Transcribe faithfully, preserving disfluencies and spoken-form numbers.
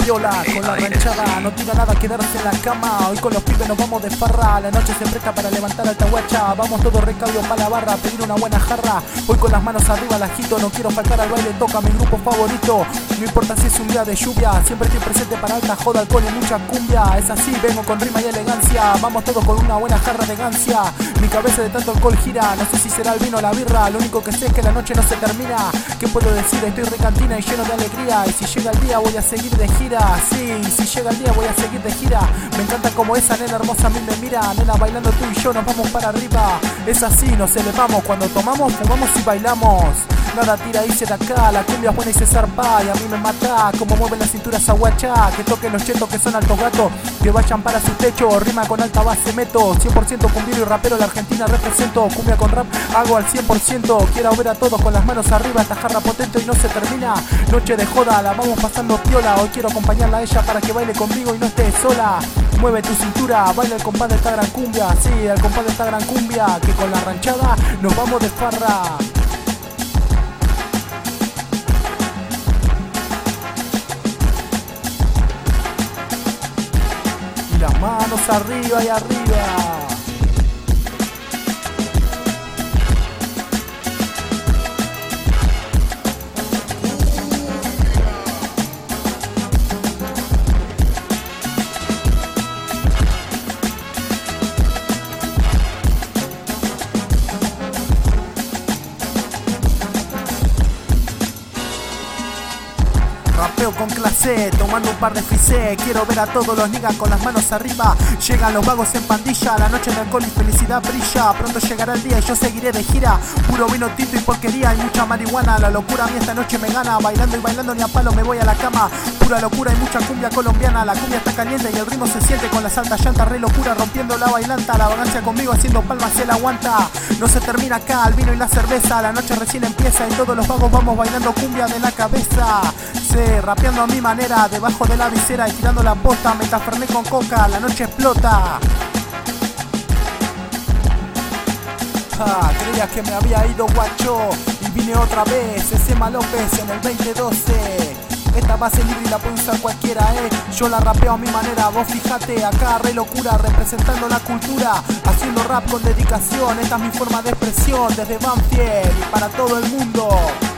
piola con la ranchada, no tira nada quedarse en la cama. Hoy con los pibes nos vamos de farra, la noche se presta para levantar alta guacha. Vamos todos recaudos para la barra, pedir una buena jarra. Hoy con las manos arriba la agito, no quiero faltar al baile, toca mi grupo favorito. No importa si es un día de lluvia, siempre estoy presente para alta joda, alcohol y mucha cumbia. Es así, vengo con rima y elegancia, vamos todos con una buena jarra de gancia. Mi cabeza de tanto alcohol gira, no sé si será el vino o la birra. Lo único que sé es que la noche no se termina. ¿Qué puedo decir? Estoy recantina y lleno de alegría. Y si llega el día voy a seguir de gira. Sí, si llega el día voy a seguir de gira. Me encanta como esa nena hermosa a mí me mira. Nena bailando tú y yo nos vamos para arriba. Es así, nos elevamos. Cuando tomamos, fumamos y bailamos. Nada tira irse de acá, la cumbia es buena y se zarpa. Y a mí me mata como mueven la cintura esa guacha. Que toquen los chetos que son altos gatos, que vayan para su techo. Rima con alta base meto, cien por ciento cumbiero y rapero. La Argentina represento, cumbia con rap hago al cien por ciento. Quiero ver a todos con las manos arriba, esta jarra potente y no se termina. Noche de joda, la vamos pasando piola. Hoy quiero acompañarla a ella para que baile conmigo y no esté sola. Mueve tu cintura, baila el compás de esta gran cumbia. Sí, el compás de esta gran cumbia, que con la ranchada nos vamos de farra. Las manos arriba y arriba. Rapeo con clase, tomando un par de frisé. Quiero ver a todos los niggas con las manos arriba. Llegan los vagos en pandilla, la noche de alcohol y felicidad brilla. Pronto llegará el día y yo seguiré de gira. Puro vino tinto y porquería y mucha marihuana. La locura a mí esta noche me gana. Bailando y bailando ni a palo me voy a la cama. Pura locura y mucha cumbia colombiana. La cumbia está caliente y el ritmo se siente con las altas llantas. Re locura rompiendo la bailanta. La vagancia conmigo haciendo palmas se la aguanta. No se termina acá el vino y la cerveza. La noche recién empieza y todos los vagos vamos bailando cumbia de la cabeza. Sí, rapeando a mi manera, debajo de la visera y tirando la posta. Me taferné con coca, la noche explota. Ah, creías que me había ido guacho y vine otra vez, ese López en el veinte doce. Esta base libre y la puede usar cualquiera, eh. Yo la rapeo a mi manera, vos fíjate, acá re locura, representando la cultura, haciendo rap con dedicación. Esta es mi forma de expresión, desde Banfield y para todo el mundo.